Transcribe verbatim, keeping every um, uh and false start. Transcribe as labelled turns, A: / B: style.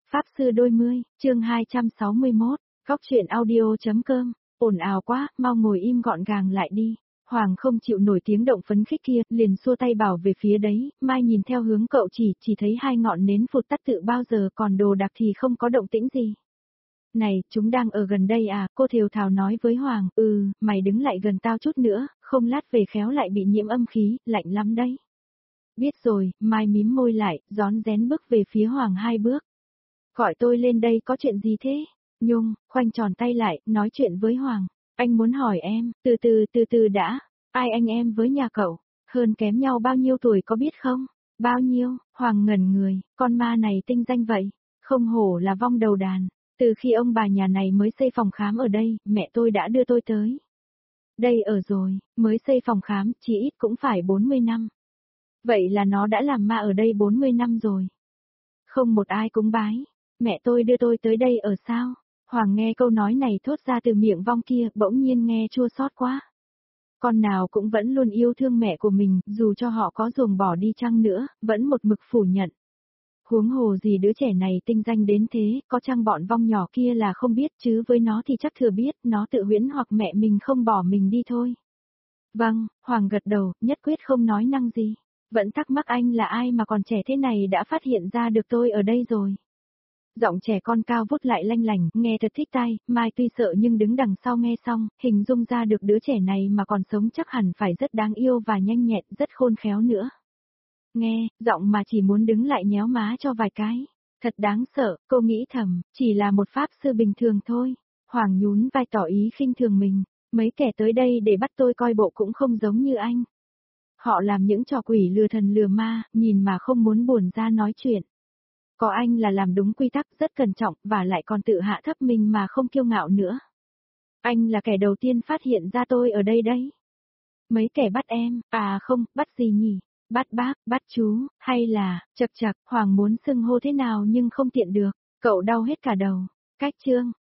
A: Pháp sư đôi mươi, chương hai trăm sáu mươi mốt, góc truyện audio.com, ồn ào quá, mau ngồi im gọn gàng lại đi. Hoàng không chịu nổi tiếng động phấn khích kia, liền xua tay bảo về phía đấy, Mai nhìn theo hướng cậu chỉ, chỉ thấy hai ngọn nến phụt tắt tự bao giờ, còn đồ đạc thì không có động tĩnh gì. Này, chúng đang ở gần đây à, cô thều thào nói với Hoàng, ừ, mày đứng lại gần tao chút nữa, không lát về khéo lại bị nhiễm âm khí, lạnh lắm đấy. Biết rồi, Mai mím môi lại, rón rén bước về phía Hoàng hai bước. Gọi tôi lên đây có chuyện gì thế? Nhung, khoanh tròn tay lại, nói chuyện với Hoàng. Anh muốn hỏi em, từ từ từ từ đã, ai anh em với nhà cậu, hơn kém nhau bao nhiêu tuổi có biết không? Bao nhiêu? Hoàng ngẩn người, con ma này tinh danh vậy, không hổ là vong đầu đàn. Từ khi ông bà nhà này mới xây phòng khám ở đây, mẹ tôi đã đưa tôi tới. Đây ở rồi, mới xây phòng khám, chỉ ít cũng phải bốn mươi năm. Vậy là nó đã làm ma ở đây bốn mươi năm rồi. Không một ai cúng bái. Mẹ tôi đưa tôi tới đây ở sao? Hoàng nghe câu nói này thốt ra từ miệng vong kia, bỗng nhiên nghe chua xót quá. Con nào cũng vẫn luôn yêu thương mẹ của mình, dù cho họ có ruồng bỏ đi chăng nữa, vẫn một mực phủ nhận. Huống hồ gì đứa trẻ này tinh danh đến thế, có chăng bọn vong nhỏ kia là không biết, chứ với nó thì chắc thừa biết, nó tự huyễn hoặc mẹ mình không bỏ mình đi thôi. Vâng, Hoàng gật đầu, nhất quyết không nói năng gì. Vẫn thắc mắc anh là ai mà còn trẻ thế này đã phát hiện ra được tôi ở đây rồi. Giọng trẻ con cao vút lại lanh lảnh, nghe thật thích tai, Mai tuy sợ nhưng đứng đằng sau nghe xong, hình dung ra được đứa trẻ này mà còn sống chắc hẳn phải rất đáng yêu và nhanh nhẹn, rất khôn khéo nữa. Nghe, giọng mà chỉ muốn đứng lại nhéo má cho vài cái. Thật đáng sợ, cô nghĩ thầm, chỉ là một pháp sư bình thường thôi. Hoàng nhún vai tỏ ý khinh thường mình, mấy kẻ tới đây để bắt tôi coi bộ cũng không giống như anh. Họ làm những trò quỷ lừa thần lừa ma, nhìn mà không muốn buồn ra nói chuyện. Có anh là làm đúng quy tắc, rất cẩn trọng, và lại còn tự hạ thấp mình mà không kiêu ngạo nữa. Anh là kẻ đầu tiên phát hiện ra tôi ở đây đấy. Mấy kẻ bắt em, à không, bắt gì nhỉ? Bắt bác, bắt chú, hay là, chật chật, Hoàng muốn xưng hô thế nào nhưng không tiện được, cậu đau hết cả đầu. Cách chương,